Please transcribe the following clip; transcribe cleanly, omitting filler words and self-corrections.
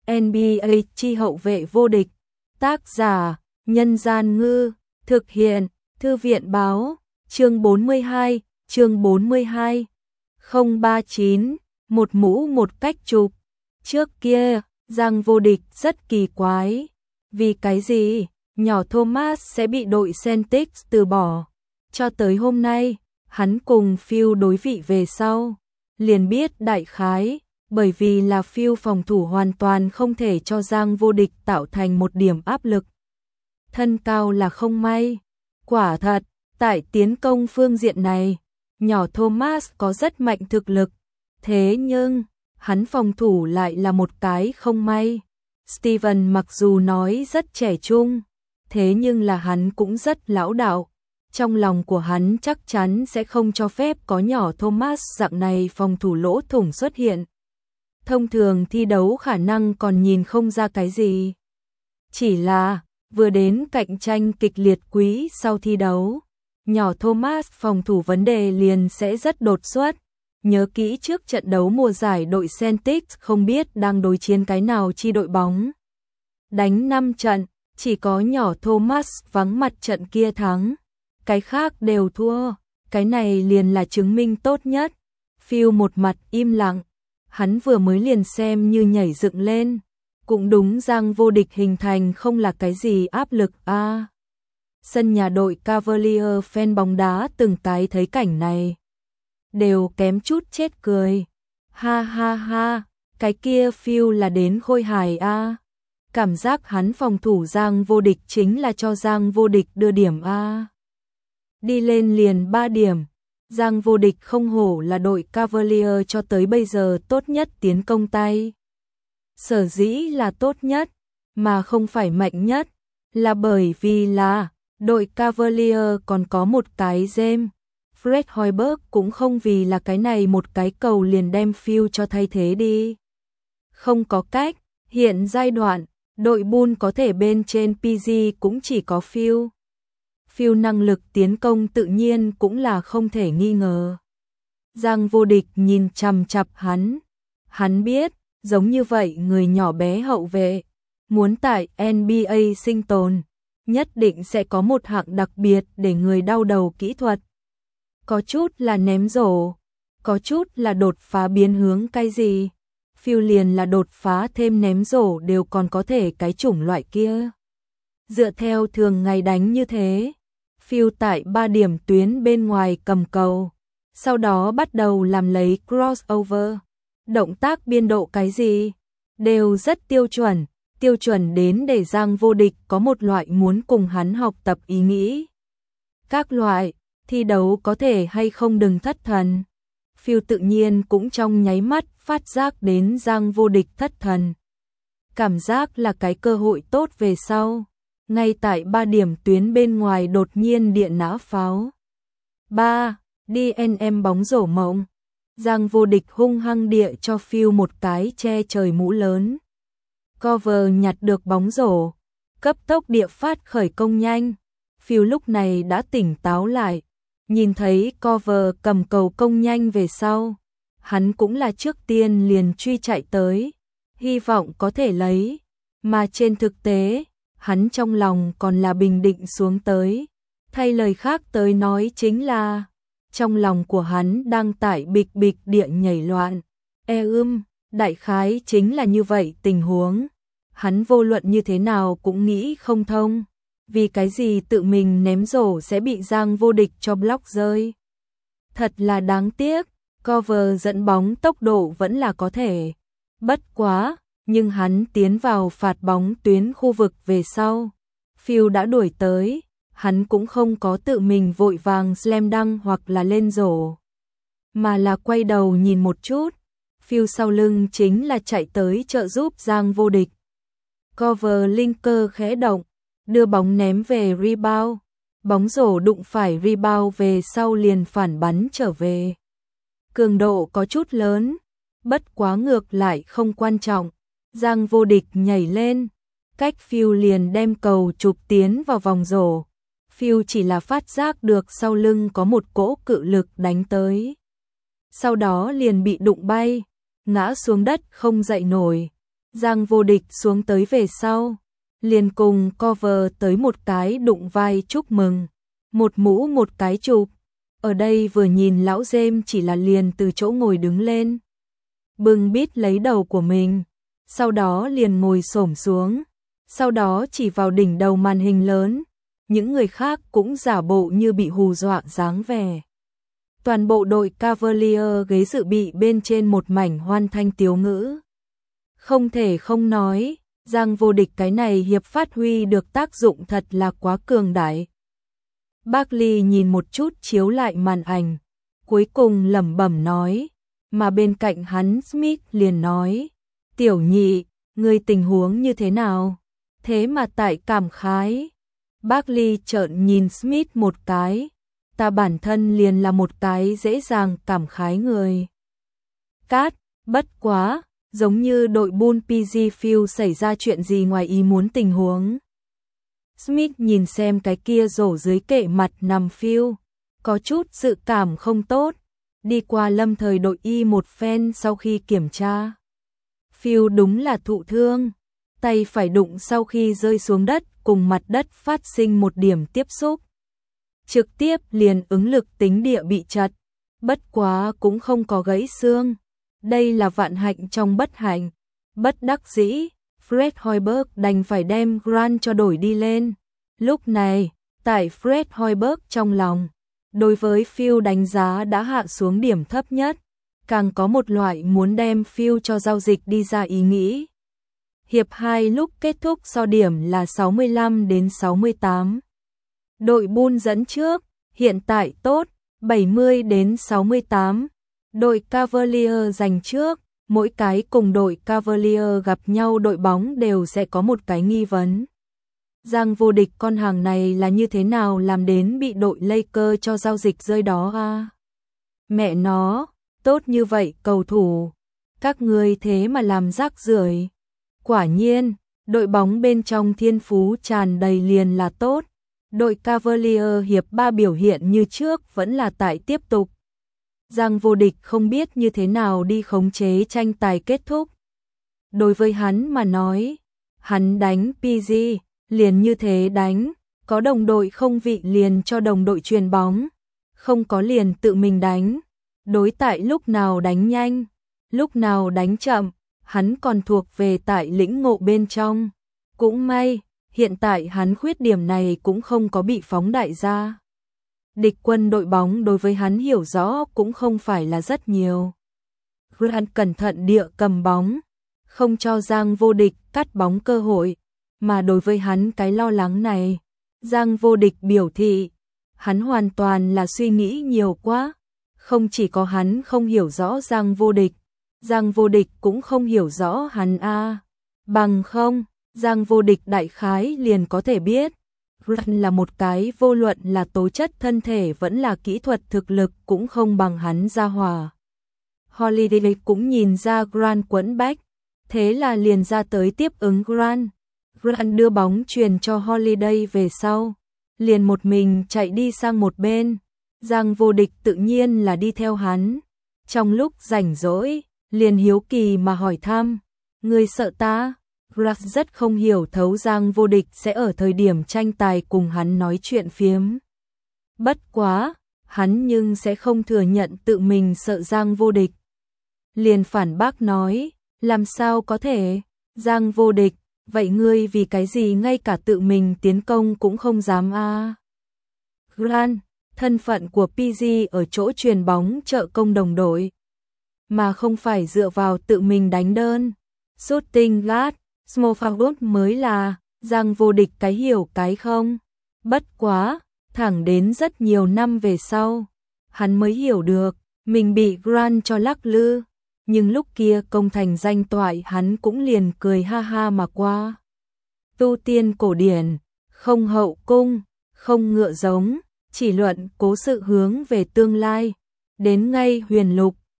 NBA chi hậu vệ vô địch. Tác giả: Nhân Gian Ngư. Thực hiện: Thư viện Báo. Chương 42. Chương 42. 039. Một mũ một cách chụp. Trước kia, Giang Vô Địch rất kỳ quái. Vì cái gì nhỏ Thomas sẽ bị đội Celtics từ bỏ? Cho tới hôm nay, hắn cùng Phil đối vị về sau, liền biết đại khái, bởi vì là Phil phòng thủ hoàn toàn không thể cho Giang Vô Địch tạo thành một điểm áp lực. Thân cao là không may. Quả thật, tại tiến công phương diện này, nhỏ Thomas có rất mạnh thực lực. Thế nhưng, hắn phòng thủ lại là một cái không may. Steven mặc dù nói rất trẻ trung, thế nhưng là hắn cũng rất lão đạo. Trong lòng của hắn chắc chắn sẽ không cho phép có nhỏ Thomas dạng này phòng thủ lỗ thủng xuất hiện. Thông thường thi đấu khả năng còn nhìn không ra cái gì. Chỉ là, vừa đến cạnh tranh kịch liệt quý sau thi đấu, nhỏ Thomas phòng thủ vấn đề liền sẽ rất đột xuất. Nhớ kỹ trước trận đấu mùa giải đội Celtics không biết đang đối chiến cái nào chi đội bóng. Đánh 5 trận, chỉ có nhỏ Thomas vắng mặt trận kia thắng. Cái khác đều thua, cái này liền là chứng minh tốt nhất. Phil một mặt im lặng, hắn vừa mới liền xem như nhảy dựng lên. Cũng đúng, Giang Vô Địch hình thành không là cái gì áp lực a. Sân nhà đội Cavalier fan bóng đá từng cái thấy cảnh này, đều kém chút chết cười. Ha ha ha, cái kia Phil là đến khôi hài a. Cảm giác hắn phòng thủ Giang Vô Địch chính là cho Giang Vô Địch đưa điểm a. Đi lên liền 3 điểm. Giang Vô Địch không hổ là đội Cavalier cho tới bây giờ tốt nhất tiến công tay. Sở dĩ là tốt nhất, mà không phải mạnh nhất, là bởi vì là đội Cavalier còn có một cái James. Fred Hoiberg cũng không vì là cái này một cái cầu liền đem Phil cho thay thế đi. Không có cách, hiện giai đoạn, đội Bull có thể bên trên PG cũng chỉ có Phil. Phil năng lực tiến công tự nhiên cũng là không thể nghi ngờ. Giang Vô Địch nhìn chằm chằm hắn. Hắn biết, giống như vậy người nhỏ bé hậu vệ, muốn tại NBA sinh tồn, nhất định sẽ có một hạng đặc biệt để người đau đầu kỹ thuật. Có chút là ném rổ, có chút là đột phá biến hướng cái gì. Phil liền là đột phá thêm ném rổ đều còn có thể cái chủng loại kia. Dựa theo thường ngày đánh như thế, Phil tại 3 điểm tuyến bên ngoài cầm cầu, sau đó bắt đầu làm lấy crossover. Động tác biên độ cái gì, đều rất tiêu chuẩn đến để Giang Vô Địch có một loại muốn cùng hắn học tập ý nghĩ. Các loại, thi đấu có thể hay không đừng thất thần. Phil tự nhiên cũng trong nháy mắt phát giác đến Giang Vô Địch thất thần. Cảm giác là cái cơ hội tốt về sau. Ngay tại 3 điểm tuyến bên ngoài đột nhiên điện nã pháo. 3. DNM bóng rổ mộng. Giang Vô Địch hung hăng địa cho Phil một cái che trời mũ lớn. Cover nhặt được bóng rổ, cấp tốc địa phát khởi công nhanh. Phil lúc này đã tỉnh táo lại, nhìn thấy Cover cầm cầu công nhanh về sau, hắn cũng là trước tiên liền truy chạy tới, hy vọng có thể lấy, mà trên thực tế, hắn trong lòng còn là bình định xuống tới. Thay lời khác tới nói chính là, trong lòng của hắn đang tại bịch bịch địa nhảy loạn. Đại khái chính là như vậy tình huống. Hắn vô luận như thế nào cũng nghĩ không thông. Vì cái gì tự mình ném rổ sẽ bị Giang Vô Địch cho block rơi. Thật là đáng tiếc, Cover dẫn bóng tốc độ vẫn là có thể. Bất quá, nhưng hắn tiến vào phạt bóng tuyến khu vực về sau. Phil đã đuổi tới. Hắn cũng không có tự mình vội vàng slam dunk hoặc là lên rổ, mà là quay đầu nhìn một chút. Phil sau lưng chính là chạy tới trợ giúp Giang Vô Địch. Cover linker khẽ động, đưa bóng ném về rebound. Bóng rổ đụng phải rebound về sau liền phản bắn trở về. Cường độ có chút lớn, bất quá ngược lại không quan trọng. Giang Vô Địch nhảy lên, cách Phil liền đem cầu chụp tiến vào vòng rổ. Phil chỉ là phát giác được sau lưng có một cỗ cự lực đánh tới. Sau đó liền bị đụng bay, ngã xuống đất không dậy nổi. Giang Vô Địch xuống tới về sau, liền cùng cover tới một cái đụng vai chúc mừng, một mũ một cái chụp. Ở đây vừa nhìn lão Dêm chỉ là liền từ chỗ ngồi đứng lên, bưng bít lấy đầu của mình, sau đó liền ngồi xổm xuống, sau đó chỉ vào đỉnh đầu màn hình lớn, những người khác cũng giả bộ như bị hù dọa dáng vẻ. Toàn bộ đội Cavalier ghế dự bị bên trên một mảnh hoan thanh tiếu ngữ. Không thể không nói, Giang Vô Địch cái này hiệp phát huy được tác dụng thật là quá cường đại. Barkley nhìn một chút chiếu lại màn ảnh, cuối cùng lẩm bẩm nói, mà bên cạnh hắn Smith liền nói, tiểu nhị, người tình huống như thế nào? Thế mà tại cảm khái. Barkley trợn nhìn Smith một cái, ta bản thân liền là một cái dễ dàng cảm khái người. Cát, bất quá, giống như đội Bull PG Field xảy ra chuyện gì ngoài ý muốn tình huống. Smith nhìn xem cái kia rổ dưới kệ mặt nằm Field, có chút dự cảm không tốt, đi qua lâm thời đội y một phen sau khi kiểm tra. Field đúng là thụ thương, tay phải đụng sau khi rơi xuống đất cùng mặt đất phát sinh một điểm tiếp xúc. Trực tiếp liền ứng lực tính địa bị chật, bất quá cũng không có gãy xương. Đây là vạn hạnh trong bất hạnh. Bất đắc dĩ, Fred Hoiberg đành phải đem Grant cho đổi đi lên. Lúc này, tại Fred Hoiberg trong lòng, đối với Phil đánh giá đã hạ xuống điểm thấp nhất, càng có một loại muốn đem Phil cho giao dịch đi ra ý nghĩ. Hiệp 2 lúc kết thúc so điểm là 65-68. Đội Bull dẫn trước, hiện tại tốt, 70-68. Đội Cavalier giành trước, mỗi cái cùng đội Cavalier gặp nhau đội bóng đều sẽ có một cái nghi vấn. Giang Vô Địch con hàng này là như thế nào làm đến bị đội Lakers cho giao dịch rơi đó à? Mẹ nó, tốt như vậy cầu thủ, các ngươi thế mà làm rác rưởi. Quả nhiên, đội bóng bên trong thiên phú tràn đầy liền là tốt. Đội Cavalier hiệp 3 biểu hiện như trước vẫn là tại tiếp tục. Giang Vô Địch không biết như thế nào đi khống chế tranh tài kết thúc. Đối với hắn mà nói, hắn đánh PG, liền như thế đánh, có đồng đội không vị liền cho đồng đội truyền bóng, không có liền tự mình đánh. Đối tại lúc nào đánh nhanh, lúc nào đánh chậm, hắn còn thuộc về tại lĩnh ngộ bên trong. Cũng may, hiện tại hắn khuyết điểm này cũng không có bị phóng đại ra. Địch quân đội bóng đối với hắn hiểu rõ cũng không phải là rất nhiều. Grant cẩn thận địa cầm bóng, không cho Giang Vô Địch cắt bóng cơ hội, mà đối với hắn cái lo lắng này, Giang Vô Địch biểu thị, hắn hoàn toàn là suy nghĩ nhiều quá, không chỉ có hắn không hiểu rõ Giang Vô Địch cũng không hiểu rõ hắn a. Bằng không, Giang Vô Địch đại khái liền có thể biết, Grant là một cái vô luận là tố chất thân thể vẫn là kỹ thuật thực lực cũng không bằng hắn ra hòa. Holiday cũng nhìn ra Grant quẫn bách, thế là liền ra tới tiếp ứng Grant. Grant đưa bóng truyền cho Holiday về sau, liền một mình chạy đi sang một bên. Giang Vô Địch tự nhiên là đi theo hắn. Trong lúc rảnh rỗi, liền hiếu kỳ mà hỏi thăm, ngươi sợ ta? Grant rất không hiểu thấu Giang Vô Địch sẽ ở thời điểm tranh tài cùng hắn nói chuyện phiếm. Bất quá, hắn nhưng sẽ không thừa nhận tự mình sợ Giang Vô Địch. Liền phản bác nói, làm sao có thể, Giang Vô Địch, vậy ngươi vì cái gì ngay cả tự mình tiến công cũng không dám a? Grant, thân phận của PG ở chỗ truyền bóng trợ công đồng đội, mà không phải dựa vào tự mình đánh đơn. Shooting guard, small forward mới là, Giang Vô Địch cái hiểu cái không. Bất quá, thẳng đến rất nhiều năm về sau, hắn mới hiểu được, mình bị Grant cho lắc lư. Nhưng lúc kia công thành danh toại hắn cũng liền cười ha ha mà qua. Tu tiên cổ điển, không hậu cung, không ngựa giống, chỉ luận cố sự hướng về tương lai. Đến ngay huyền lục,